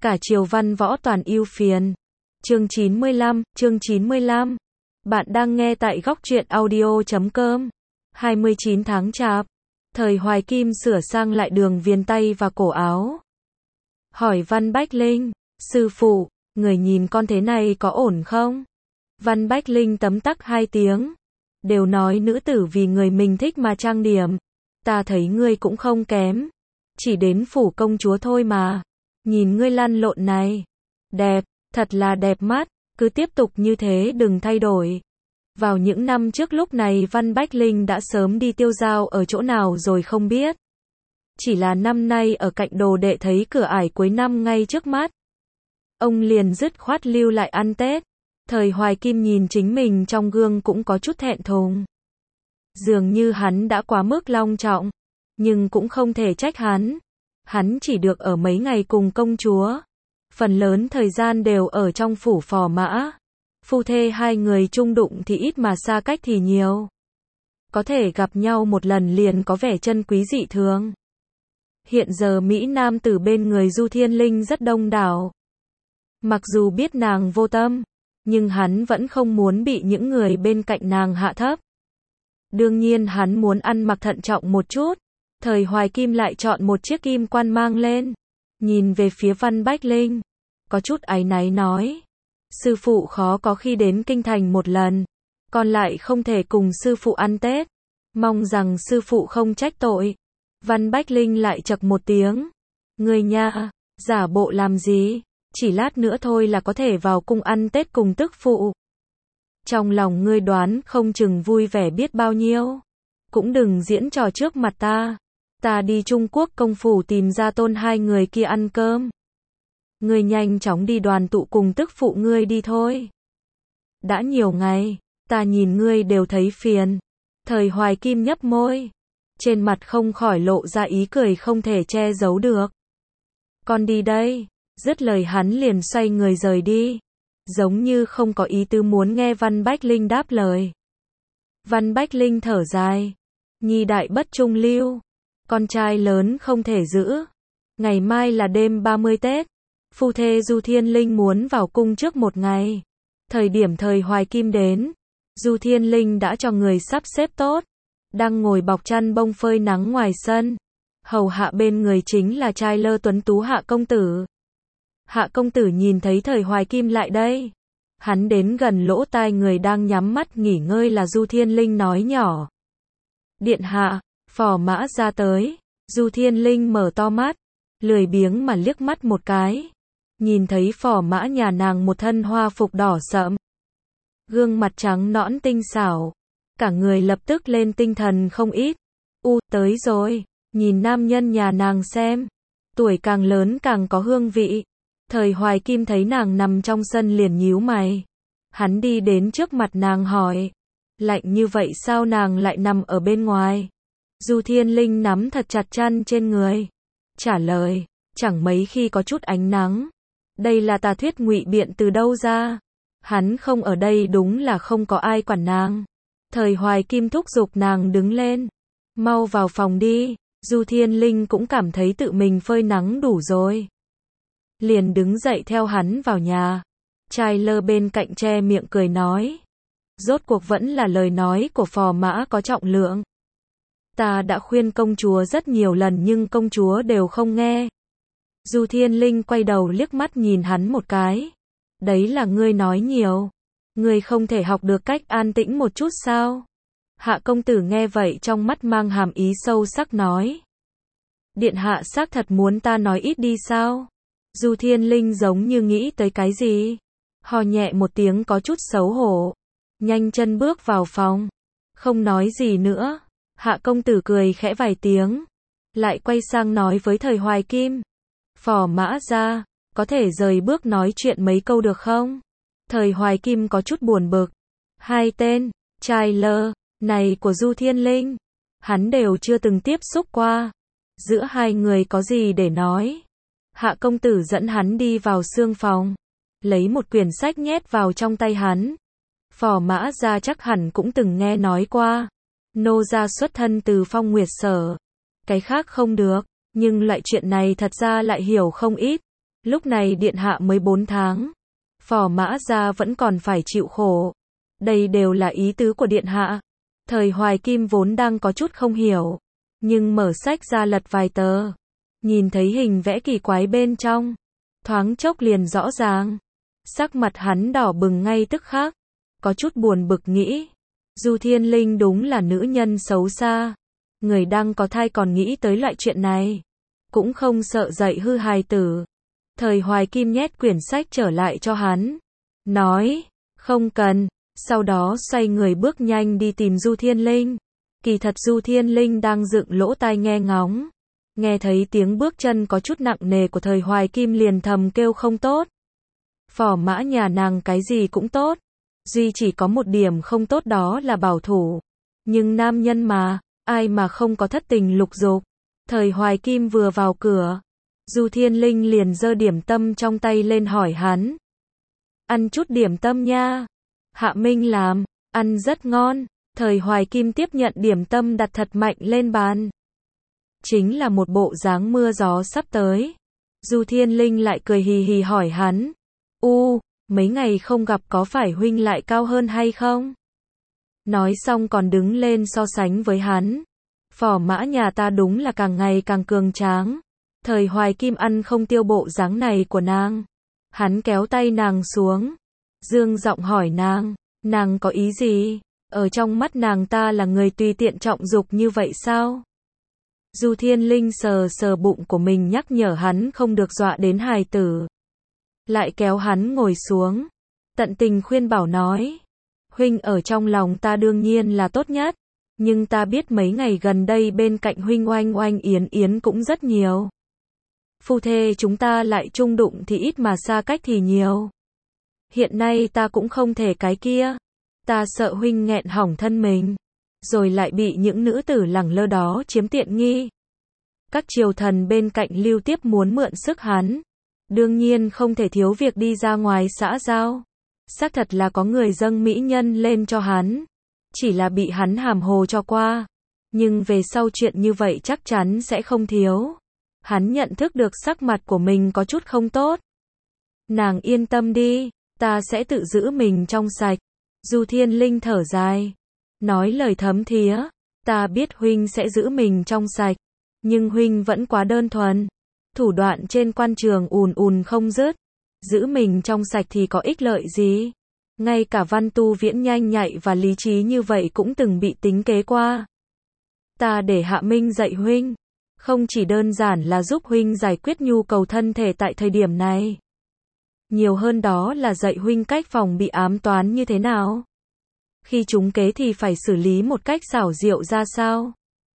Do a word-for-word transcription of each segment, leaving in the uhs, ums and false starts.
Cả triều văn võ toàn ưu phiền. Chương chín mươi lăm, chương chín mươi lăm. Bạn đang nghe tại góc truyện audio chấm com. hai mươi chín tháng Chạp. Thời Hoài Kim sửa sang lại đường viền tay và cổ áo. Hỏi Văn Bách Linh, sư phụ, người nhìn con thế này có ổn không? Văn Bách Linh tấm tắc hai tiếng. Đều nói nữ tử vì người mình thích mà trang điểm. Ta thấy ngươi cũng không kém. Chỉ đến phủ công chúa thôi mà. Nhìn ngươi lăn lộn này. Đẹp, thật là đẹp mắt. Cứ tiếp tục như thế đừng thay đổi. Vào những năm trước lúc này Văn Bách Linh đã sớm đi tiêu dao ở chỗ nào rồi không biết. Chỉ là năm nay ở cạnh đồ đệ thấy cửa ải cuối năm ngay trước mắt. Ông liền dứt khoát lưu lại ăn Tết. Thời Hoài Kim nhìn chính mình trong gương cũng có chút thẹn thùng. Dường như hắn đã quá mức long trọng. Nhưng cũng không thể trách hắn. Hắn chỉ được ở mấy ngày cùng công chúa. Phần lớn thời gian đều ở trong phủ Phò Mã. Phu thê hai người chung đụng thì ít mà xa cách thì nhiều. Có thể gặp nhau một lần liền có vẻ chân quý dị thường. Hiện giờ Mỹ Nam từ bên người Du Thiên Linh rất đông đảo. Mặc dù biết nàng vô tâm, nhưng hắn vẫn không muốn bị những người bên cạnh nàng hạ thấp. Đương nhiên hắn muốn ăn mặc thận trọng một chút. Thời Hoài Kim lại chọn một chiếc kim quan mang lên. Nhìn về phía Văn Bách Linh. Có chút áy náy nói. Sư phụ khó có khi đến kinh thành một lần. Còn lại không thể cùng sư phụ ăn Tết. Mong rằng sư phụ không trách tội. Văn Bách Linh lại chậc một tiếng. Người nha, giả bộ làm gì? Chỉ lát nữa thôi là có thể vào cung ăn Tết cùng tức phụ. Trong lòng ngươi đoán không chừng vui vẻ biết bao nhiêu. Cũng đừng diễn trò trước mặt ta. Ta đi Trung Quốc công phủ tìm ra tôn hai người kia ăn cơm. Ngươi nhanh chóng đi đoàn tụ cùng tức phụ ngươi đi thôi. Đã nhiều ngày, ta nhìn ngươi đều thấy phiền. Thời Hoài Kim nhấp môi. Trên mặt không khỏi lộ ra ý cười không thể che giấu được. Con đi đây. Dứt lời hắn liền xoay người rời đi. Giống như không có ý tứ muốn nghe Văn Bách Linh đáp lời. Văn Bách Linh thở dài. Nhi đại bất trung lưu. Con trai lớn không thể giữ. Ngày mai là đêm ba mươi Tết. Phu thê Du Thiên Linh muốn vào cung trước một ngày. Thời điểm thời Hoài Kim đến, Du Thiên Linh đã cho người sắp xếp tốt. Đang ngồi bọc chăn bông phơi nắng ngoài sân. Hầu hạ bên người chính là trai lơ tuấn tú Hạ công tử. Hạ công tử nhìn thấy thời Hoài Kim lại đây. Hắn đến gần lỗ tai người đang nhắm mắt nghỉ ngơi là Du Thiên Linh nói nhỏ. Điện hạ, Phò Mã ra tới. Du Thiên Linh mở to mắt, lười biếng mà liếc mắt một cái. Nhìn thấy Phò Mã nhà nàng một thân hoa phục đỏ sậm. Gương mặt trắng nõn tinh xảo. Cả người lập tức lên tinh thần không ít. U, tới rồi. Nhìn nam nhân nhà nàng xem. Tuổi càng lớn càng có hương vị. Thời Hoài Kim thấy nàng nằm trong sân liền nhíu mày. Hắn đi đến trước mặt nàng hỏi. Lạnh như vậy sao nàng lại nằm ở bên ngoài? Du Thiên Linh nắm thật chặt chăn trên người. Trả lời, chẳng mấy khi có chút ánh nắng. Đây là tà thuyết ngụy biện từ đâu ra? Hắn không ở đây đúng là không có ai quản nàng. Thời Hoài Kim thúc giục nàng đứng lên. Mau vào phòng đi. Du Thiên Linh cũng cảm thấy tự mình phơi nắng đủ rồi. Liền đứng dậy theo hắn vào nhà. Trai lơ bên cạnh che miệng cười nói. Rốt cuộc vẫn là lời nói của Phò Mã có trọng lượng. Ta đã khuyên công chúa rất nhiều lần nhưng công chúa đều không nghe. Du Thiên Linh quay đầu liếc mắt nhìn hắn một cái. Đấy là ngươi nói nhiều. Ngươi không thể học được cách an tĩnh một chút sao? Hạ công tử nghe vậy trong mắt mang hàm ý sâu sắc nói. Điện hạ xác thật muốn ta nói ít đi sao? Du Thiên Linh giống như nghĩ tới cái gì. Hò nhẹ một tiếng có chút xấu hổ. Nhanh chân bước vào phòng. Không nói gì nữa. Hạ công tử cười khẽ vài tiếng. Lại quay sang nói với thời Hoài Kim. Phò Mã ra. Có thể rời bước nói chuyện mấy câu được không? Thời Hoài Kim có chút buồn bực. Hai tên, trai lơ, này của Du Thiên Linh. Hắn đều chưa từng tiếp xúc qua. Giữa hai người có gì để nói? Hạ công tử dẫn hắn đi vào xương phòng. Lấy một quyển sách nhét vào trong tay hắn. Phò Mã ra chắc hẳn cũng từng nghe nói qua. Nô gia xuất thân từ Phong Nguyệt Sở. Cái khác không được. Nhưng loại chuyện này thật ra lại hiểu không ít. Lúc này điện hạ mới bốn tháng. Phò Mã gia vẫn còn phải chịu khổ. Đây đều là ý tứ của điện hạ. Thời Hoài Kim vốn đang có chút không hiểu. Nhưng mở sách ra lật vài tờ. Nhìn thấy hình vẽ kỳ quái bên trong. Thoáng chốc liền rõ ràng. Sắc mặt hắn đỏ bừng ngay tức khắc. Có chút buồn bực nghĩ. Du Thiên Linh đúng là nữ nhân xấu xa. Người đang có thai còn nghĩ tới loại chuyện này. Cũng không sợ dạy hư hài tử. Thời Hoài Kim nhét quyển sách trở lại cho hắn. Nói, không cần. Sau đó xoay người bước nhanh đi tìm Du Thiên Linh. Kỳ thật Du Thiên Linh đang dựng lỗ tai nghe ngóng. Nghe thấy tiếng bước chân có chút nặng nề của Thời Hoài Kim liền thầm kêu không tốt. Phò mã nhà nàng cái gì cũng tốt. Duy chỉ có một điểm không tốt đó là bảo thủ. Nhưng nam nhân mà, ai mà không có thất tình lục dục. Thời Hoài Kim vừa vào cửa. Du Thiên Linh liền giơ điểm tâm trong tay lên hỏi hắn. Ăn chút điểm tâm nha. Hạ Minh làm, ăn rất ngon. Thời Hoài Kim tiếp nhận điểm tâm đặt thật mạnh lên bàn. Chính là một bộ dáng mưa gió sắp tới. Du Thiên Linh lại cười hì hì hỏi hắn. U, mấy ngày không gặp có phải huynh lại cao hơn hay không? Nói xong còn đứng lên so sánh với hắn. Phò mã nhà ta đúng là càng ngày càng cường tráng. Thời Hoài Kim ăn không tiêu bộ dáng này của nàng. Hắn kéo tay nàng xuống. Dương giọng hỏi nàng. Nàng có ý gì? Ở trong mắt nàng ta là người tùy tiện trọng dục như vậy sao? Du Thiên Linh sờ sờ bụng của mình nhắc nhở hắn không được dọa đến hài tử. Lại kéo hắn ngồi xuống. Tận tình khuyên bảo nói. Huynh ở trong lòng ta đương nhiên là tốt nhất. Nhưng ta biết mấy ngày gần đây bên cạnh huynh oanh oanh yến yến cũng rất nhiều. Phu thê chúng ta lại chung đụng thì ít mà xa cách thì nhiều. Hiện nay ta cũng không thể cái kia. Ta sợ huynh nghẹn hỏng thân mình. Rồi lại bị những nữ tử lẳng lơ đó chiếm tiện nghi. Các triều thần bên cạnh lưu tiếp muốn mượn sức hắn. Đương nhiên không thể thiếu việc đi ra ngoài xã giao. Xác thật là có người dâng mỹ nhân lên cho hắn. Chỉ là bị hắn hàm hồ cho qua. Nhưng về sau chuyện như vậy chắc chắn sẽ không thiếu. Hắn nhận thức được sắc mặt của mình có chút không tốt. Nàng yên tâm đi, ta sẽ tự giữ mình trong sạch. Du Thiên Linh thở dài. Nói lời thấm thía. Ta biết huynh sẽ giữ mình trong sạch. Nhưng huynh vẫn quá đơn thuần. Thủ đoạn trên quan trường ùn ùn không dứt. Giữ mình trong sạch thì có ích lợi gì? Ngay cả Văn Tu Viễn nhanh nhạy và lý trí như vậy cũng từng bị tính kế qua. Ta để Hạ Minh dạy huynh. Không chỉ đơn giản là giúp huynh giải quyết nhu cầu thân thể tại thời điểm này. Nhiều hơn đó là dạy huynh cách phòng bị ám toán như thế nào. Khi trúng kế thì phải xử lý một cách xảo diệu ra sao.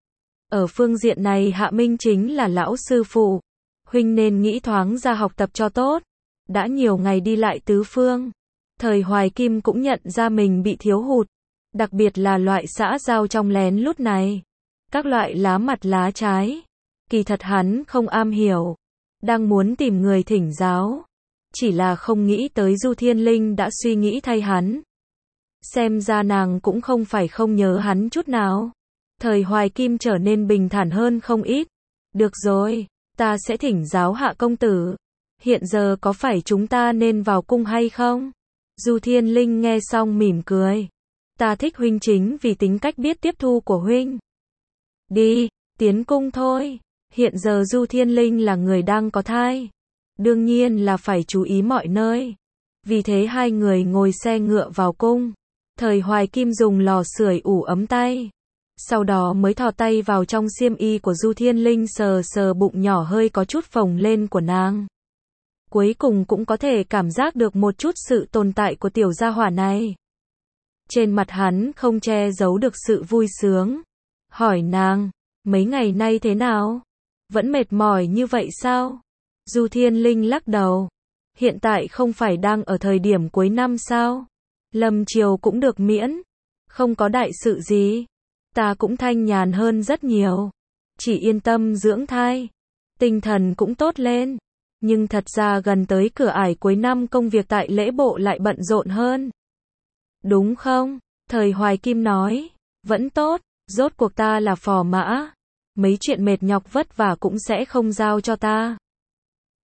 Ở phương diện này Hạ Minh chính là lão sư phụ. Huynh nên nghĩ thoáng ra học tập cho tốt. Đã nhiều ngày đi lại tứ phương. Thời Hoài Kim cũng nhận ra mình bị thiếu hụt. Đặc biệt là loại xã giao trong lén lút này. Các loại lá mặt lá trái. Kỳ thật hắn không am hiểu. Đang muốn tìm người thỉnh giáo. Chỉ là không nghĩ tới Du Thiên Linh đã suy nghĩ thay hắn. Xem ra nàng cũng không phải không nhớ hắn chút nào. Thời Hoài Kim trở nên bình thản hơn không ít. Được rồi, ta sẽ thỉnh giáo Hạ công tử. Hiện giờ có phải chúng ta nên vào cung hay không? Du Thiên Linh nghe xong mỉm cười. Ta thích huynh chính vì tính cách biết tiếp thu của huynh. Đi, tiến cung thôi. Hiện giờ Du Thiên Linh là người đang có thai. Đương nhiên là phải chú ý mọi nơi. Vì thế hai người ngồi xe ngựa vào cung. Thời Hoài Kim dùng lò sưởi ủ ấm tay. Sau đó mới thò tay vào trong xiêm y của Du Thiên Linh sờ sờ bụng nhỏ hơi có chút phồng lên của nàng. Cuối cùng cũng có thể cảm giác được một chút sự tồn tại của tiểu gia hỏa này. Trên mặt hắn không che giấu được sự vui sướng. Hỏi nàng, mấy ngày nay thế nào? Vẫn mệt mỏi như vậy sao? Du Thiên Linh lắc đầu. Hiện tại không phải đang ở thời điểm cuối năm sao? Lâm triều cũng được miễn. Không có đại sự gì. Ta cũng thanh nhàn hơn rất nhiều. Chỉ yên tâm dưỡng thai. Tinh thần cũng tốt lên. Nhưng thật ra gần tới cửa ải cuối năm công việc tại lễ bộ lại bận rộn hơn. Đúng không? Thời Hoài Kim nói. Vẫn tốt. Rốt cuộc ta là phò mã. Mấy chuyện mệt nhọc vất vả cũng sẽ không giao cho ta.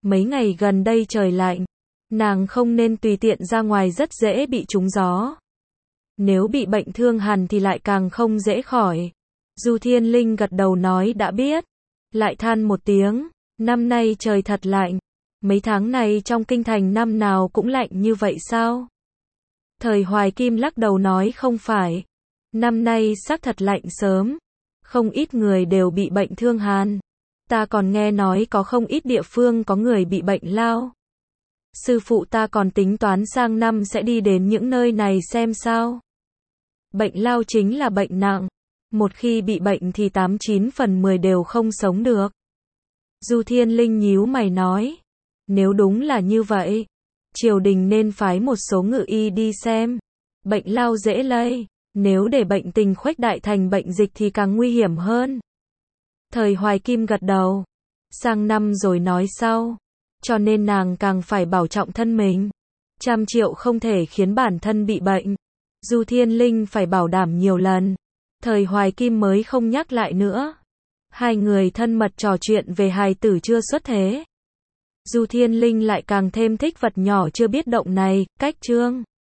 Mấy ngày gần đây trời lạnh, nàng không nên tùy tiện ra ngoài, rất dễ bị trúng gió. Nếu bị bệnh thương hàn thì lại càng không dễ khỏi. Du Thiên Linh gật đầu nói đã biết. Lại than một tiếng, năm nay trời thật lạnh. Mấy tháng này trong kinh thành năm nào cũng lạnh như vậy sao? Thời Hoài Kim lắc đầu nói không phải. Năm nay xác thật lạnh sớm. Không ít người đều bị bệnh thương hàn. Ta còn nghe nói có không ít địa phương có người bị bệnh lao. Sư phụ ta còn tính toán sang năm sẽ đi đến những nơi này xem sao. Bệnh lao chính là bệnh nặng. Một khi bị bệnh thì tám chín phần mười đều không sống được. Du Thiên Linh nhíu mày nói. Nếu đúng là như vậy, triều đình nên phái một số ngự y đi xem. Bệnh lao dễ lây. Nếu để bệnh tình khuếch đại thành bệnh dịch thì càng nguy hiểm hơn. Thời Hoài Kim gật đầu. Sang năm rồi nói sau. Cho nên nàng càng phải bảo trọng thân mình. Trăm triệu không thể khiến bản thân bị bệnh. Du Thiên Linh phải bảo đảm nhiều lần. Thời Hoài Kim mới không nhắc lại nữa. Hai người thân mật trò chuyện về hài tử chưa xuất thế. Du Thiên Linh lại càng thêm thích vật nhỏ chưa biết động này, cách chương.